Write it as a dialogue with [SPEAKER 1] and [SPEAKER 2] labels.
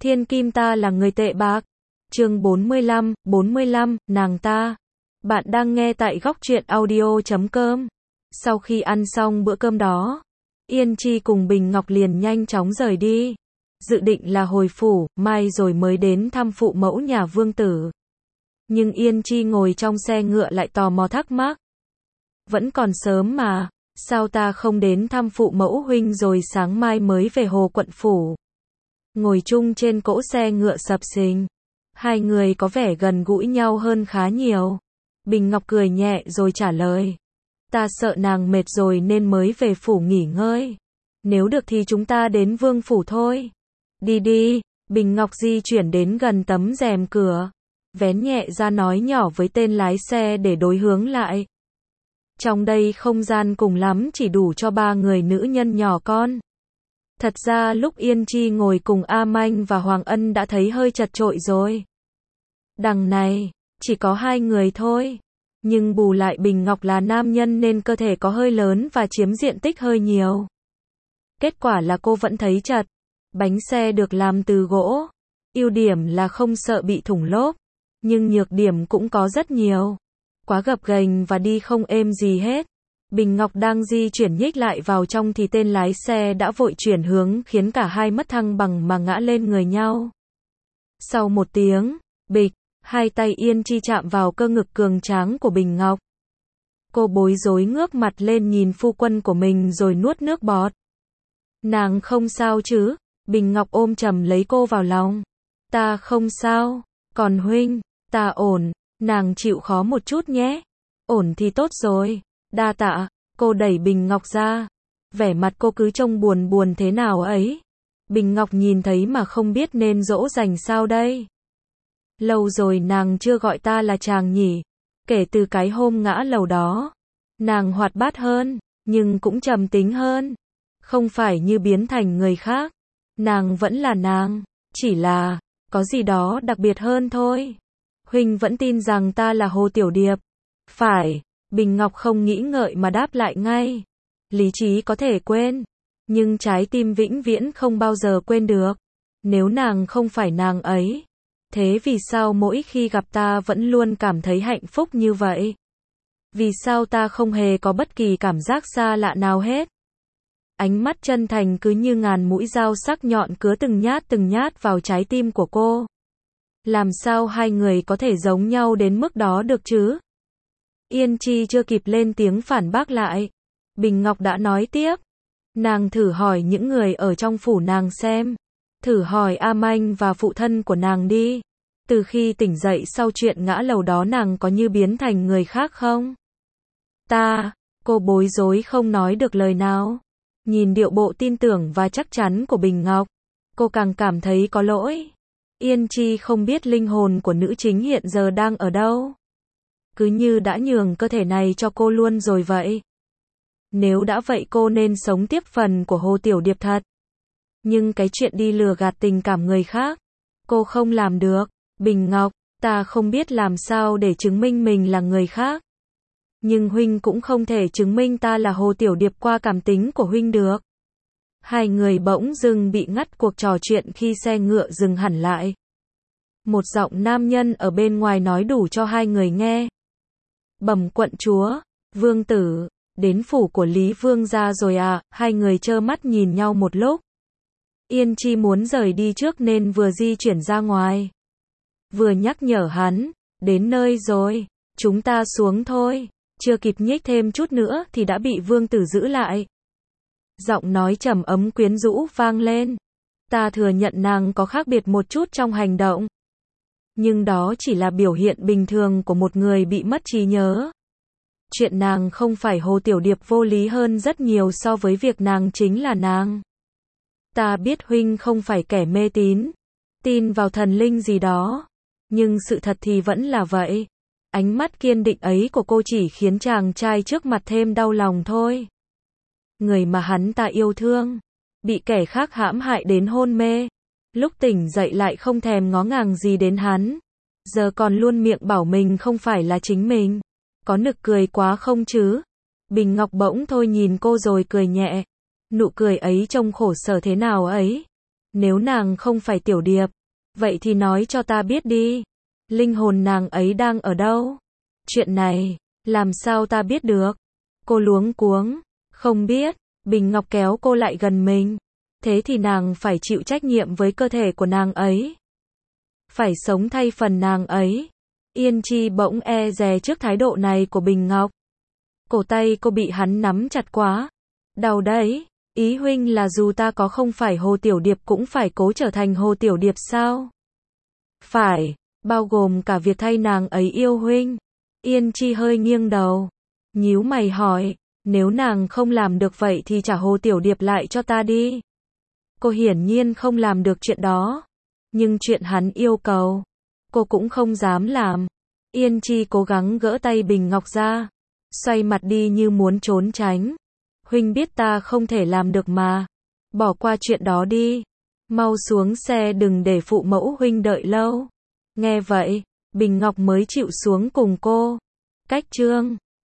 [SPEAKER 1] Thiên kim ta là người tệ bạc. Chương 45, nàng ta. Bạn đang nghe tại góc truyện audio.com. Sau khi ăn xong bữa cơm đó, Yên Chi cùng Bình Ngọc liền nhanh chóng rời đi. Dự định là hồi phủ, mai rồi mới đến thăm phụ mẫu nhà vương tử. Nhưng Yên Chi ngồi trong xe ngựa lại tò mò thắc mắc. Vẫn còn sớm mà, sao ta không đến thăm phụ mẫu huynh rồi sáng mai mới về Hồ quận phủ. Ngồi chung trên cỗ xe ngựa sập sình, hai người có vẻ gần gũi nhau hơn khá nhiều. Bình Ngọc cười nhẹ rồi trả lời. Ta sợ nàng mệt rồi nên mới về phủ nghỉ ngơi. Nếu được thì chúng ta đến vương phủ thôi. Đi đi, Bình Ngọc di chuyển đến gần tấm rèm cửa. Vén nhẹ ra nói nhỏ với tên lái xe để đối hướng lại. Trong đây không gian cùng lắm chỉ đủ cho 3 người nữ nhân nhỏ con. Thật ra lúc Yên Chi ngồi cùng A Manh và Hoàng Ân đã thấy hơi chật chội rồi. Đằng này, chỉ có 2 người thôi. Nhưng bù lại Bình Ngọc là nam nhân nên cơ thể có hơi lớn và chiếm diện tích hơi nhiều. Kết quả là cô vẫn thấy chật. Bánh xe được làm từ gỗ. Ưu điểm là không sợ bị thủng lốp. Nhưng nhược điểm cũng có rất nhiều. Quá gập ghềnh và đi không êm gì hết. Bình Ngọc đang di chuyển nhích lại vào trong thì tên lái xe đã vội chuyển hướng khiến cả hai mất thăng bằng mà ngã lên người nhau. Sau một tiếng, bịch, hai tay Yên Chi chạm vào cơ ngực cường tráng của Bình Ngọc. Cô bối rối ngước mặt lên nhìn phu quân của mình rồi nuốt nước bọt. Nàng không sao chứ? Bình Ngọc ôm chầm lấy cô vào lòng. Ta không sao, còn huynh, ta ổn, nàng chịu khó một chút nhé. Ổn thì tốt rồi. Đa tạ, cô đẩy Bình Ngọc ra. Vẻ mặt cô cứ trông buồn buồn thế nào ấy. Bình Ngọc nhìn thấy mà không biết nên dỗ dành sao đây. Lâu rồi nàng chưa gọi ta là chàng nhỉ. Kể từ cái hôm ngã lầu đó, nàng hoạt bát hơn, nhưng cũng trầm tính hơn. Không phải như biến thành người khác. Nàng vẫn là nàng, chỉ là, có gì đó đặc biệt hơn thôi. Huynh vẫn tin rằng ta là Hồ Tiểu Điệp. Phải. Bình Ngọc không nghĩ ngợi mà đáp lại ngay. Lý trí có thể quên, nhưng trái tim vĩnh viễn không bao giờ quên được. Nếu nàng không phải nàng ấy, thế vì sao mỗi khi gặp ta vẫn luôn cảm thấy hạnh phúc như vậy? Vì sao ta không hề có bất kỳ cảm giác xa lạ nào hết? Ánh mắt chân thành cứ như ngàn mũi dao sắc nhọn cứa từng nhát vào trái tim của cô. Làm sao hai người có thể giống nhau đến mức đó được chứ? Yên Chi chưa kịp lên tiếng phản bác lại. Bình Ngọc đã nói tiếp. Nàng thử hỏi những người ở trong phủ nàng xem. Thử hỏi A Manh và phụ thân của nàng đi. Từ khi tỉnh dậy sau chuyện ngã lầu đó nàng có như biến thành người khác không? Cô bối rối không nói được lời nào. Nhìn điệu bộ tin tưởng và chắc chắn của Bình Ngọc, cô càng cảm thấy có lỗi. Yên Chi không biết linh hồn của nữ chính hiện giờ đang ở đâu. Cứ như đã nhường cơ thể này cho cô luôn rồi vậy. Nếu đã vậy cô nên sống tiếp phần của Hồ Tiểu Điệp thật. Nhưng cái chuyện đi lừa gạt tình cảm người khác, cô không làm được. Bình Ngọc, ta không biết làm sao để chứng minh mình là người khác. Nhưng huynh cũng không thể chứng minh ta là Hồ Tiểu Điệp qua cảm tính của huynh được. Hai người bỗng dưng bị ngắt cuộc trò chuyện khi xe ngựa dừng hẳn lại. Một giọng nam nhân ở bên ngoài nói đủ cho hai người nghe. Bẩm quận chúa, vương tử, đến phủ của Lý Vương gia rồi à? Hai người trơ mắt nhìn nhau một lúc. Yên Chi muốn rời đi trước nên vừa di chuyển ra ngoài, vừa nhắc nhở hắn, đến nơi rồi, chúng ta xuống thôi. Chưa kịp nhích thêm chút nữa thì đã bị vương tử giữ lại. Giọng nói trầm ấm quyến rũ vang lên. Ta thừa nhận nàng có khác biệt một chút trong hành động. Nhưng đó chỉ là biểu hiện bình thường của một người bị mất trí nhớ. Chuyện nàng không phải Hồ Tiểu Điệp vô lý hơn rất nhiều so với việc nàng chính là nàng. Ta biết huynh không phải kẻ mê tín, tin vào thần linh gì đó. Nhưng sự thật thì vẫn là vậy. Ánh mắt kiên định ấy của cô chỉ khiến chàng trai trước mặt thêm đau lòng thôi. Người mà hắn ta yêu thương, bị kẻ khác hãm hại đến hôn mê. Lúc tỉnh dậy lại không thèm ngó ngàng gì đến hắn. Giờ còn luôn miệng bảo mình không phải là chính mình. Có nực cười quá không chứ? Bình Ngọc bỗng thôi nhìn cô rồi cười nhẹ. Nụ cười ấy trông khổ sở thế nào ấy. Nếu nàng không phải Tiểu Điệp, vậy thì nói cho ta biết đi. Linh hồn nàng ấy đang ở đâu? Chuyện này, làm sao ta biết được? Cô luống cuống, không biết. Bình Ngọc kéo cô lại gần mình. Thế thì nàng phải chịu trách nhiệm với cơ thể của nàng ấy. Phải sống thay phần nàng ấy. Yên Chi bỗng e dè trước thái độ này của Bình Ngọc. Cổ tay cô bị hắn nắm chặt quá. Đau đấy. Ý huynh là dù ta có không phải Hồ Tiểu Điệp cũng phải cố trở thành Hồ Tiểu Điệp sao? Phải, bao gồm cả việc thay nàng ấy yêu huynh. Yên Chi hơi nghiêng đầu, nhíu mày hỏi, nếu nàng không làm được vậy thì trả Hồ Tiểu Điệp lại cho ta đi. Cô hiển nhiên không làm được chuyện đó, nhưng chuyện hắn yêu cầu, cô cũng không dám làm. Yên Chi cố gắng gỡ tay Bình Ngọc ra, xoay mặt đi như muốn trốn tránh. Huynh biết ta không thể làm được mà. Bỏ qua chuyện đó đi. Mau xuống xe đừng để phụ mẫu huynh đợi lâu. Nghe vậy, Bình Ngọc mới chịu xuống cùng cô. Cách chương